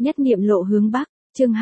Nhất niệm lộ hướng Bắc, chương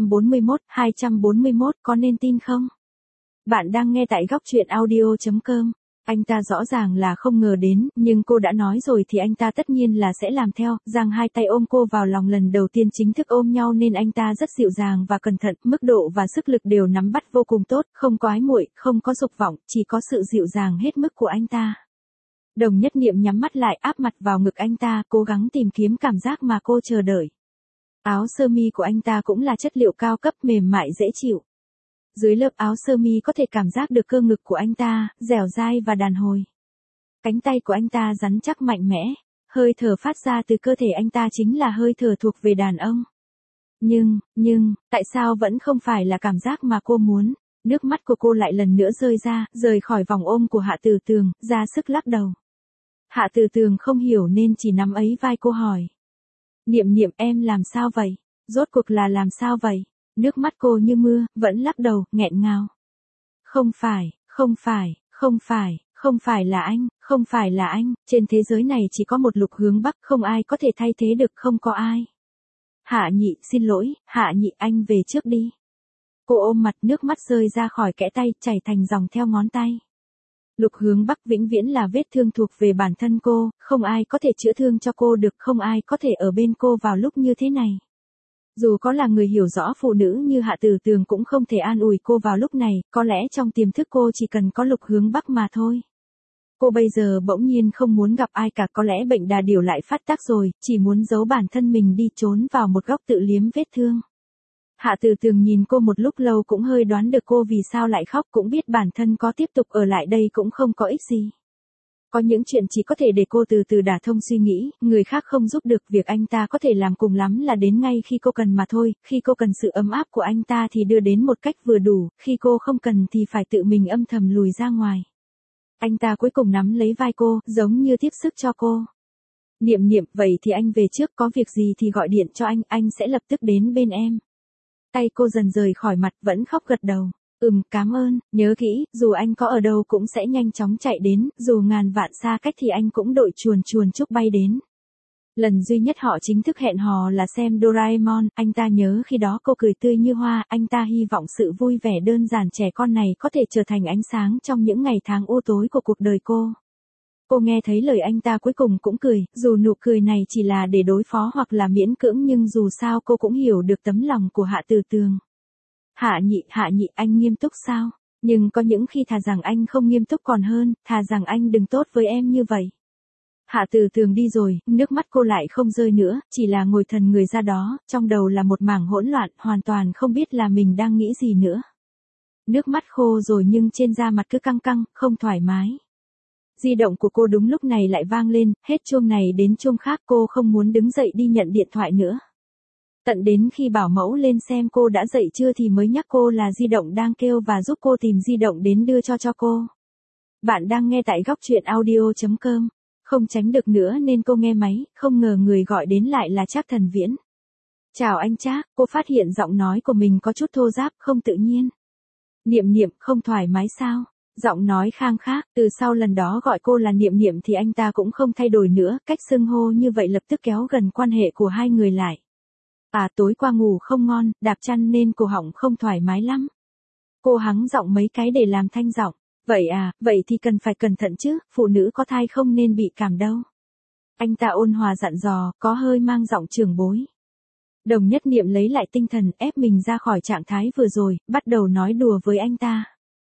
241 có nên tin không? Bạn đang nghe tại góc truyện audio.com. Anh ta rõ ràng là không ngờ đến, nhưng cô đã nói rồi thì anh ta tất nhiên là sẽ làm theo. Giang hai tay ôm cô vào lòng lần đầu tiên chính thức ôm nhau nên anh ta rất dịu dàng và cẩn thận, mức độ và sức lực đều nắm bắt vô cùng tốt, không có ái muội, không có dục vọng, chỉ có sự dịu dàng hết mức của anh ta. Đồng Nhất Niệm nhắm mắt lại áp mặt vào ngực anh ta, cố gắng tìm kiếm cảm giác mà cô chờ đợi. Áo sơ mi của anh ta cũng là chất liệu cao cấp mềm mại dễ chịu. Dưới lớp áo sơ mi có thể cảm giác được cơ ngực của anh ta, dẻo dai và đàn hồi. Cánh tay của anh ta rắn chắc mạnh mẽ, hơi thở phát ra từ cơ thể anh ta chính là hơi thở thuộc về đàn ông. Nhưng, tại sao vẫn không phải là cảm giác mà cô muốn? Nước mắt của cô lại lần nữa rơi ra, rời khỏi vòng ôm của Hạ Tử Tường, ra sức lắc đầu. Hạ Tử Tường không hiểu nên chỉ nắm ấy vai cô hỏi. Niệm Niệm, em làm sao vậy? Rốt cuộc là làm sao vậy? Nước mắt cô như mưa, vẫn lắc đầu, nghẹn ngào. Không phải là anh, trên thế giới này chỉ có một Lục Hướng Bắc, không ai có thể thay thế được, không có ai. Hạ Nhị, xin lỗi, Hạ Nhị, anh về trước đi. Cô ôm mặt, nước mắt rơi ra khỏi kẽ tay, chảy thành dòng theo ngón tay. Lục Hướng Bắc vĩnh viễn là vết thương thuộc về bản thân cô, không ai có thể chữa thương cho cô được, không ai có thể ở bên cô vào lúc như thế này. Dù có là người hiểu rõ phụ nữ như Hạ Tử Tường cũng không thể an ủi cô vào lúc này, có lẽ trong tiềm thức cô chỉ cần có Lục Hướng Bắc mà thôi. Cô bây giờ bỗng nhiên không muốn gặp ai cả, có lẽ bệnh đà điểu lại phát tác rồi, chỉ muốn giấu bản thân mình đi, trốn vào một góc tự liếm vết thương. Hạ Tử Tường nhìn cô một lúc lâu cũng hơi đoán được cô vì sao lại khóc, cũng biết bản thân có tiếp tục ở lại đây cũng không có ích gì. Có những chuyện chỉ có thể để cô từ từ đả thông suy nghĩ, người khác không giúp được, việc anh ta có thể làm cùng lắm là đến ngay khi cô cần mà thôi, khi cô cần sự ấm áp của anh ta thì đưa đến một cách vừa đủ, khi cô không cần thì phải tự mình âm thầm lùi ra ngoài. Anh ta cuối cùng nắm lấy vai cô, giống như tiếp sức cho cô. Niệm Niệm, vậy thì anh về trước, có việc gì thì gọi điện cho anh sẽ lập tức đến bên em. Tay cô dần rời khỏi mặt, vẫn khóc gật đầu. Cảm ơn, nhớ kỹ, dù anh có ở đâu cũng sẽ nhanh chóng chạy đến, dù ngàn vạn xa cách thì anh cũng đội chuồn chúc bay đến. Lần duy nhất họ chính thức hẹn hò là xem Doraemon, anh ta nhớ khi đó cô cười tươi như hoa, anh ta hy vọng sự vui vẻ đơn giản trẻ con này có thể trở thành ánh sáng trong những ngày tháng u tối của cuộc đời cô. Cô nghe thấy lời anh ta cuối cùng cũng cười, dù nụ cười này chỉ là để đối phó hoặc là miễn cưỡng nhưng dù sao cô cũng hiểu được tấm lòng của Hạ Tử Tường. Hạ Nhị, anh nghiêm túc sao? Nhưng có những khi thà rằng anh không nghiêm túc còn hơn, thà rằng anh đừng tốt với em như vậy. Hạ Tử Tường đi rồi, nước mắt cô lại không rơi nữa, chỉ là ngồi thần người ra đó, trong đầu là một mảng hỗn loạn, hoàn toàn không biết là mình đang nghĩ gì nữa. Nước mắt khô rồi nhưng trên da mặt cứ căng căng, không thoải mái. Di động của cô đúng lúc này lại vang lên, hết chuông này đến chuông khác, cô không muốn đứng dậy đi nhận điện thoại nữa. Tận đến khi bảo mẫu lên xem cô đã dậy chưa thì mới nhắc cô là di động đang kêu và giúp cô tìm di động đến đưa cho cô. Bạn đang nghe tại góc truyện audio.com. Không tránh được nữa nên cô nghe máy, không ngờ người gọi đến lại là Trác Thần Viễn. Chào anh Trác, cô phát hiện giọng nói của mình có chút thô ráp, không tự nhiên. Niệm Niệm, không thoải mái sao? Giọng nói khang khác, từ sau lần đó gọi cô là Niệm Niệm thì anh ta cũng không thay đổi nữa, cách xưng hô như vậy lập tức kéo gần quan hệ của hai người lại. Tối qua ngủ không ngon, đạp chăn nên cổ họng không thoải mái lắm. Cô hắng giọng mấy cái để làm thanh giọng. Vậy thì cần phải cẩn thận chứ, phụ nữ có thai không nên bị cảm đâu. Anh ta ôn hòa dặn dò, có hơi mang giọng trưởng bối. Đồng Nhất Niệm lấy lại tinh thần, ép mình ra khỏi trạng thái vừa rồi, bắt đầu nói đùa với anh ta.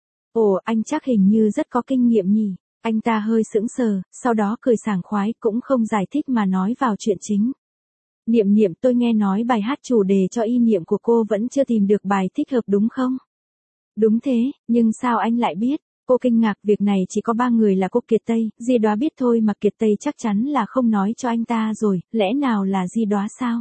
Ồ, anh chắc hình như rất có kinh nghiệm nhỉ. Anh ta hơi sững sờ, sau đó cười sảng khoái, cũng không giải thích mà nói vào chuyện chính. Niệm Niệm, tôi nghe nói bài hát chủ đề cho y niệm của cô vẫn chưa tìm được bài thích hợp đúng không? Đúng thế, nhưng sao anh lại biết? Cô kinh ngạc, việc này chỉ có 3 người là cô Kiệt Tây, Di Đoá biết thôi mà Kiệt Tây chắc chắn là không nói cho anh ta rồi, lẽ nào là Di Đoá sao?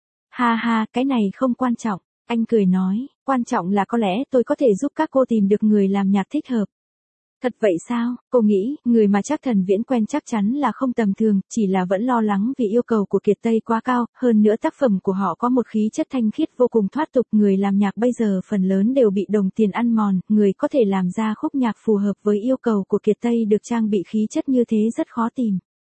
Ha, cái này không quan trọng, anh cười nói, quan trọng là có lẽ tôi có thể giúp các cô tìm được người làm nhạc thích hợp. Thật vậy sao? Cô nghĩ, người mà Trác Thần Viễn quen chắc chắn là không tầm thường, chỉ là vẫn lo lắng vì yêu cầu của Kiệt Tây quá cao, hơn nữa tác phẩm của họ có một khí chất thanh khiết vô cùng thoát tục, người làm nhạc bây giờ phần lớn đều bị đồng tiền ăn mòn, người có thể làm ra khúc nhạc phù hợp với yêu cầu của Kiệt Tây được trang bị khí chất như thế rất khó tìm.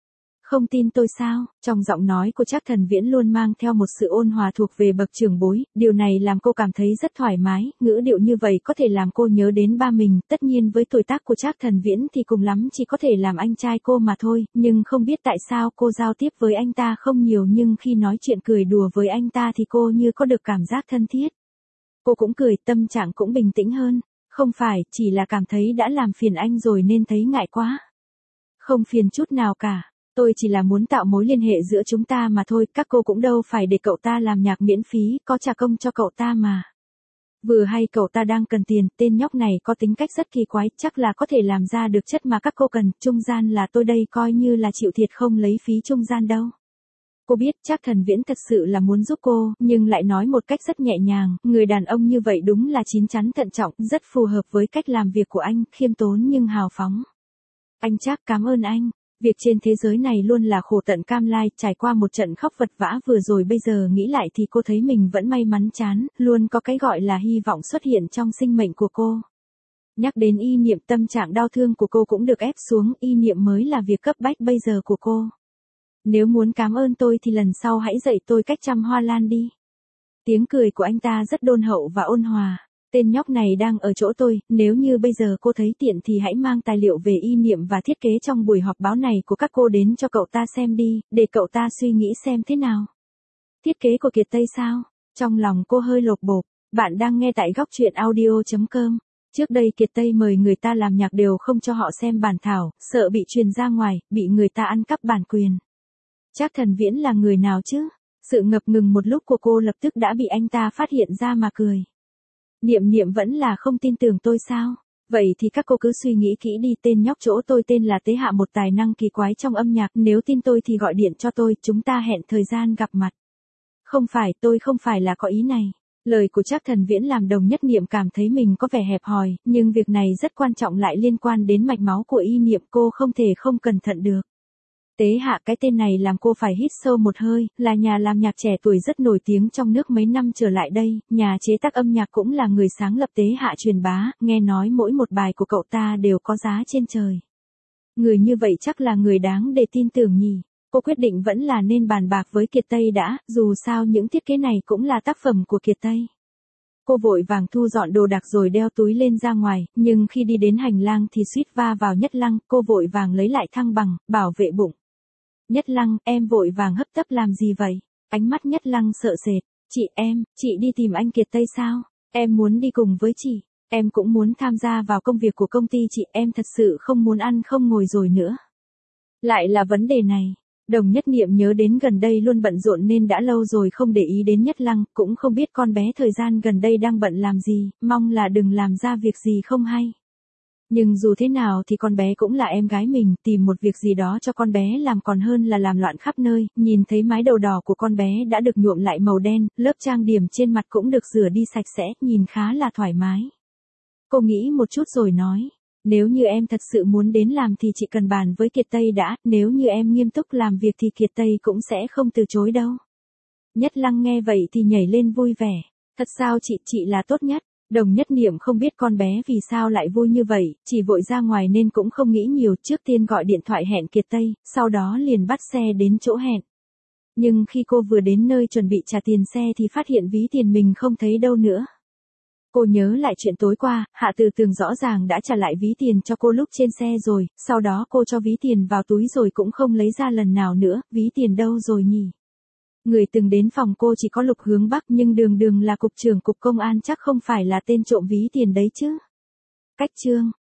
Không tin tôi sao? Trong giọng nói của Trác Thần Viễn luôn mang theo một sự ôn hòa thuộc về bậc trưởng bối, điều này làm cô cảm thấy rất thoải mái, ngữ điệu như vậy có thể làm cô nhớ đến ba mình, tất nhiên với tuổi tác của Trác Thần Viễn thì cùng lắm chỉ có thể làm anh trai cô mà thôi, nhưng không biết tại sao cô giao tiếp với anh ta không nhiều nhưng khi nói chuyện cười đùa với anh ta thì cô như có được cảm giác thân thiết. Cô cũng cười, tâm trạng cũng bình tĩnh hơn, không phải, chỉ là cảm thấy đã làm phiền anh rồi nên thấy ngại quá. Không phiền chút nào cả. Tôi chỉ là muốn tạo mối liên hệ giữa chúng ta mà thôi, các cô cũng đâu phải để cậu ta làm nhạc miễn phí, có trả công cho cậu ta mà. Vừa hay cậu ta đang cần tiền, tên nhóc này có tính cách rất kỳ quái, chắc là có thể làm ra được chất mà các cô cần, trung gian là tôi đây coi như là chịu thiệt không lấy phí trung gian đâu. Cô biết Trác Thần Viễn thật sự là muốn giúp cô, nhưng lại nói một cách rất nhẹ nhàng, người đàn ông như vậy đúng là chín chắn thận trọng, rất phù hợp với cách làm việc của anh, khiêm tốn nhưng hào phóng. Anh Trác, cảm ơn anh. Việc trên thế giới này luôn là khổ tận cam lai, trải qua một trận khóc vật vã vừa rồi bây giờ nghĩ lại thì cô thấy mình vẫn may mắn chán, luôn có cái gọi là hy vọng xuất hiện trong sinh mệnh của cô. Nhắc đến Y Niệm, tâm trạng đau thương của cô cũng được ép xuống, Y Niệm mới là việc cấp bách bây giờ của cô. Nếu muốn cảm ơn tôi thì lần sau hãy dạy tôi cách chăm hoa lan đi. Tiếng cười của anh ta rất đôn hậu và ôn hòa. Tên nhóc này đang ở chỗ tôi, nếu như bây giờ cô thấy tiện thì hãy mang tài liệu về Y Niệm và thiết kế trong buổi họp báo này của các cô đến cho cậu ta xem đi, để cậu ta suy nghĩ xem thế nào. Thiết kế của Kiệt Tây sao? Trong lòng cô hơi lột bột. Bạn đang nghe tại góc truyện audio.com. Trước đây Kiệt Tây mời người ta làm nhạc đều không cho họ xem bản thảo, sợ bị truyền ra ngoài, bị người ta ăn cắp bản quyền. Trác Thần Viễn là người nào chứ? Sự ngập ngừng một lúc của cô lập tức đã bị anh ta phát hiện ra mà cười. Niệm Niệm vẫn là không tin tưởng tôi sao? Vậy thì các cô cứ suy nghĩ kỹ đi, tên nhóc chỗ tôi tên là Tế Hạ, một tài năng kỳ quái trong âm nhạc, nếu tin tôi thì gọi điện cho tôi, chúng ta hẹn thời gian gặp mặt. Không phải, tôi không phải là có ý này. Lời của Trác Thần Viễn làm Đồng Nhất Niệm cảm thấy mình có vẻ hẹp hòi, nhưng việc này rất quan trọng, lại liên quan đến mạch máu của Y Niệm, cô không thể không cẩn thận được. Tế Hạ, cái tên này làm cô phải hít sâu một hơi, là nhà làm nhạc trẻ tuổi rất nổi tiếng trong nước mấy năm trở lại đây, nhà chế tác âm nhạc cũng là người sáng lập Tế Hạ truyền bá, nghe nói mỗi một bài của cậu ta đều có giá trên trời. Người như vậy chắc là người đáng để tin tưởng nhỉ. Cô quyết định vẫn là nên bàn bạc với Kiệt Tây đã, dù sao những thiết kế này cũng là tác phẩm của Kiệt Tây. Cô vội vàng thu dọn đồ đạc rồi đeo túi lên ra ngoài, nhưng khi đi đến hành lang thì suýt va vào Nhất Lăng, cô vội vàng lấy lại thăng bằng, bảo vệ bụng. Nhất Lăng, em vội vàng hấp tấp làm gì vậy? Ánh mắt Nhất Lăng sợ sệt. Chị đi tìm anh Kiệt Tây sao? Em muốn đi cùng với chị. Em cũng muốn tham gia vào công việc của công ty chị, em thật sự không muốn ăn không ngồi rồi nữa. Lại là vấn đề này. Đồng Nhất Niệm nhớ đến gần đây luôn bận rộn nên đã lâu rồi không để ý đến Nhất Lăng, cũng không biết con bé thời gian gần đây đang bận làm gì, mong là đừng làm ra việc gì không hay. Nhưng dù thế nào thì con bé cũng là em gái mình, tìm một việc gì đó cho con bé làm còn hơn là làm loạn khắp nơi, nhìn thấy mái đầu đỏ của con bé đã được nhuộm lại màu đen, lớp trang điểm trên mặt cũng được rửa đi sạch sẽ, nhìn khá là thoải mái. Cô nghĩ một chút rồi nói, nếu như em thật sự muốn đến làm thì chị cần bàn với Kiệt Tây đã, nếu như em nghiêm túc làm việc thì Kiệt Tây cũng sẽ không từ chối đâu. Nhất Lăng nghe vậy thì nhảy lên vui vẻ, thật sao chị là tốt nhất. Đồng Nhất Niệm không biết con bé vì sao lại vui như vậy, chỉ vội ra ngoài nên cũng không nghĩ nhiều, trước tiên gọi điện thoại hẹn Kiệt Tây, sau đó liền bắt xe đến chỗ hẹn. Nhưng khi cô vừa đến nơi chuẩn bị trả tiền xe thì phát hiện ví tiền mình không thấy đâu nữa. Cô nhớ lại chuyện tối qua, Hạ Từ Tường rõ ràng đã trả lại ví tiền cho cô lúc trên xe rồi, sau đó cô cho ví tiền vào túi rồi cũng không lấy ra lần nào nữa, ví tiền đâu rồi nhỉ? Người từng đến phòng cô chỉ có Lục Hướng Bắc, nhưng đường là cục trưởng cục công an, chắc không phải là tên trộm ví tiền đấy chứ. Cách chương